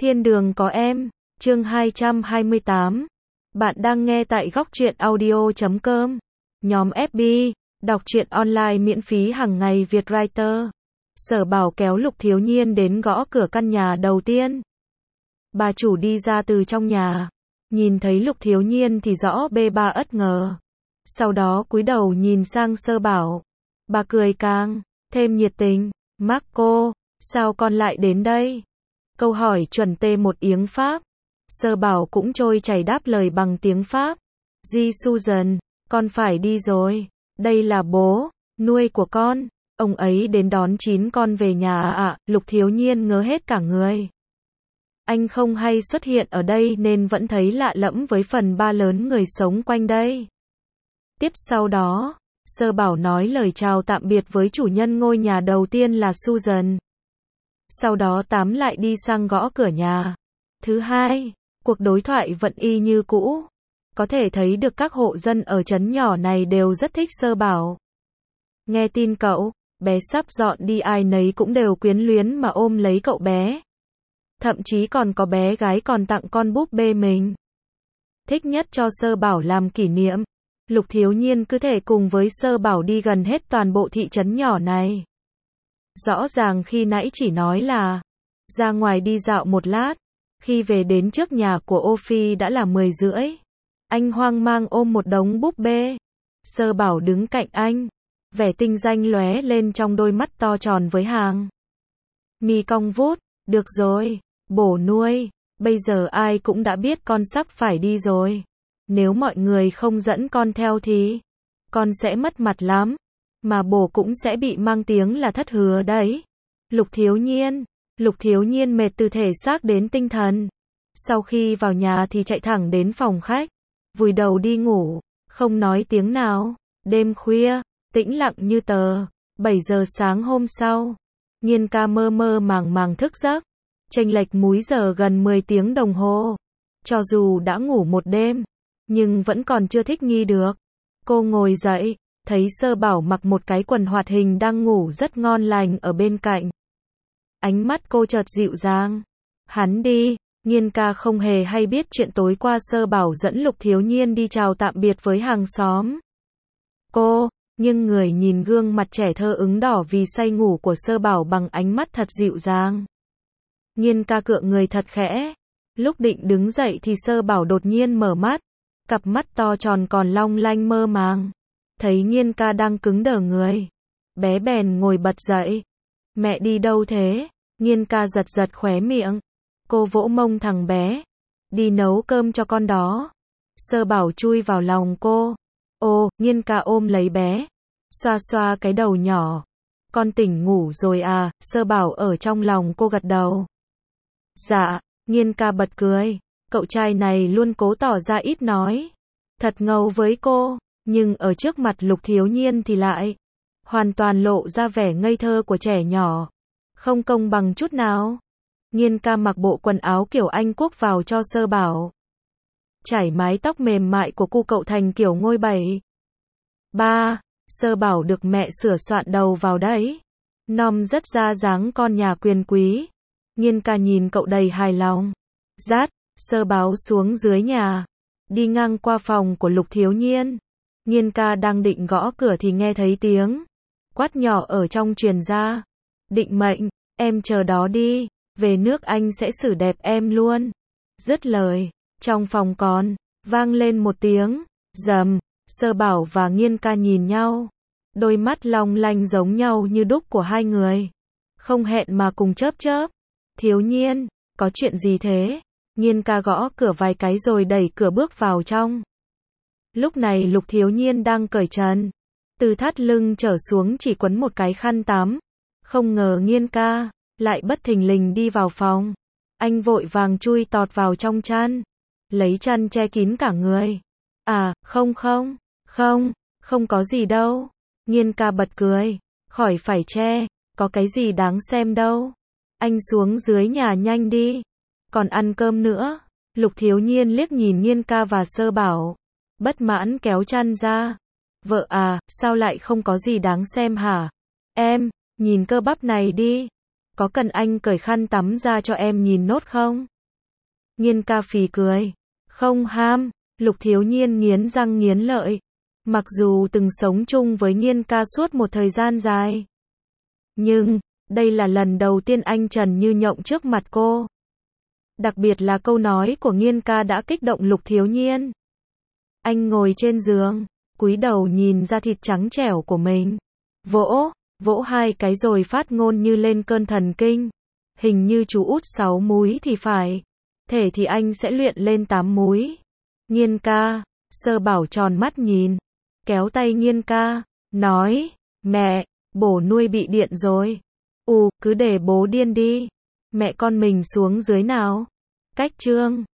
Thiên đường có em, chương 228. Bạn đang nghe tại góc truyện audio.com. Nhóm FB, đọc truyện online miễn phí hàng ngày Việt Writer. Sở Bảo kéo Lục Thiếu Nhiên đến gõ cửa căn nhà đầu tiên. Bà chủ đi ra từ trong nhà, nhìn thấy Lục Thiếu Nhiên thì rõ bê ba ất ngờ. Sau đó cúi đầu nhìn sang Sơ Bảo. Bà cười càng thêm nhiệt tình. Marco, sao con lại đến đây? Câu hỏi chuẩn tê một tiếng Pháp. Sơ Bảo cũng trôi chảy đáp lời bằng tiếng Pháp. Di Susan, con phải đi rồi. Đây là bố nuôi của con. Ông ấy đến đón 9 con về nhà ạ. Lục Thiếu Nhiên ngớ hết cả người. Anh không hay xuất hiện ở đây nên vẫn thấy lạ lẫm với phần ba lớn người sống quanh đây. Tiếp sau đó, Sơ Bảo nói lời chào tạm biệt với chủ nhân ngôi nhà đầu tiên là Susan. Sau đó Tám lại đi sang gõ cửa nhà thứ hai. Cuộc đối thoại vẫn y như cũ. Có thể thấy được các hộ dân ở trấn nhỏ này đều rất thích Sơ Bảo. Nghe tin cậu bé sắp dọn đi, ai nấy cũng đều quyến luyến mà ôm lấy cậu bé. Thậm chí còn có bé gái còn tặng con búp bê mình thích nhất cho Sơ Bảo làm kỷ niệm. Lục Thiếu Nhiên cứ thể cùng với Sơ Bảo đi gần hết toàn bộ thị trấn nhỏ này. Rõ ràng khi nãy chỉ nói là ra ngoài đi dạo một lát. Khi về đến trước nhà của Ô Phi đã là 10 rưỡi. Anh hoang mang ôm một đống búp bê. Sơ Bảo đứng cạnh anh. Vẻ tinh danh lóe lên trong đôi mắt to tròn với hàng mi cong vút. Được rồi, bổ nuôi. Bây giờ ai cũng đã biết con sắp phải đi rồi. Nếu mọi người không dẫn con theo thì con sẽ mất mặt lắm. Mà bổ cũng sẽ bị mang tiếng là thất hứa đấy. Lục Thiếu Nhiên mệt từ thể xác đến tinh thần. Sau khi vào nhà thì chạy thẳng đến phòng khách. Vùi đầu đi ngủ, không nói tiếng nào. Đêm khuya, tĩnh lặng như tờ. 7 giờ sáng hôm sau, Nhiên ca mơ mơ màng màng thức giấc. Chênh lệch múi giờ gần 10 tiếng đồng hồ. Cho dù đã ngủ một đêm, nhưng vẫn còn chưa thích nghi được. Cô ngồi dậy, thấy Sơ Bảo mặc một cái quần hoạt hình đang ngủ rất ngon lành ở bên cạnh. Ánh mắt cô chợt dịu dàng. Hắn đi. Nhiên ca không hề hay biết chuyện tối qua Sơ Bảo dẫn Lục Thiếu Nhiên đi chào tạm biệt với hàng xóm. Cô nhưng người nhìn gương mặt trẻ thơ ửng đỏ vì say ngủ của Sơ Bảo bằng ánh mắt thật dịu dàng. Nhiên ca cựa người thật khẽ. Lúc định đứng dậy thì Sơ Bảo đột nhiên mở mắt. Cặp mắt to tròn còn long lanh mơ màng. Thấy Nhiên ca đang cứng đờ người. Bé bèn ngồi bật dậy. Mẹ đi đâu thế? Nhiên ca giật giật khóe miệng. Cô vỗ mông thằng bé. Đi nấu cơm cho con đó. Sơ Bảo chui vào lòng cô. Ô, Nhiên ca ôm lấy bé. Xoa xoa cái đầu nhỏ. Con tỉnh ngủ rồi à? Sơ Bảo ở trong lòng cô gật đầu. Dạ. Nhiên ca bật cười. Cậu trai này luôn cố tỏ ra ít nói. Thật ngầu với cô. Nhưng ở trước mặt Lục Thiếu Nhiên thì lại hoàn toàn lộ ra vẻ ngây thơ của trẻ nhỏ. Không công bằng chút nào. Nhiên ca mặc bộ quần áo kiểu Anh Quốc vào cho Sơ Bảo. Chải mái tóc mềm mại của cu cậu thành kiểu ngôi 7. Ba, Sơ Bảo được mẹ sửa soạn đầu vào đấy. Nom rất ra dáng con nhà quyền quý. Nhiên ca nhìn cậu đầy hài lòng. Dắt Sơ Bảo xuống dưới nhà. Đi ngang qua phòng của Lục Thiếu Nhiên. Nhiên ca đang định gõ cửa thì nghe thấy tiếng quát nhỏ ở trong truyền ra. Định mệnh, em chờ đó đi. Về nước anh sẽ xử đẹp em luôn. Dứt lời, trong phòng còn vang lên một tiếng rầm. Sơ Bảo và Nhiên ca nhìn nhau. Đôi mắt long lanh giống nhau như đúc của hai người. Không hẹn mà cùng chớp chớp. Thiếu Nhiên, có chuyện gì thế? Nhiên ca gõ cửa vài cái rồi đẩy cửa bước vào trong. Lúc này Lục Thiếu Nhiên đang cởi trần. Từ thắt lưng trở xuống chỉ quấn một cái khăn tắm. Không ngờ Nhiên ca lại bất thình lình đi vào phòng. Anh vội vàng chui tọt vào trong chăn. Lấy chăn che kín cả người. À, không có gì đâu. Nhiên ca bật cười. Khỏi phải che, có cái gì đáng xem đâu. Anh xuống dưới nhà nhanh đi. Còn ăn cơm nữa. Lục Thiếu Nhiên liếc nhìn Nhiên ca và Sơ Bảo. Bất mãn kéo chăn ra. Vợ à, sao lại không có gì đáng xem hả? Em, nhìn cơ bắp này đi. có cần anh cởi khăn tắm ra cho em nhìn nốt không? Nhiên ca phì cười. Không ham, Lục Thiếu Nhiên nghiến răng nghiến lợi. Mặc dù từng sống chung với Nhiên ca suốt một thời gian dài. Nhưng, đây là lần đầu tiên anh trần như nhộng trước mặt cô. Đặc biệt là câu nói của Nhiên ca đã kích động Lục Thiếu Nhiên. Anh ngồi trên giường, cúi đầu nhìn da thịt trắng trẻo của mình. Vỗ 2 cái rồi phát ngôn như lên cơn thần kinh. Hình như chú út 6 múi thì phải. Thể thì anh sẽ luyện lên 8 múi. Nhiên ca, Sơ Bảo tròn mắt nhìn. Kéo tay Nhiên ca, nói, mẹ, bổ nuôi bị điện rồi. Cứ để bố điên đi. Mẹ con mình xuống dưới nào. Cách chương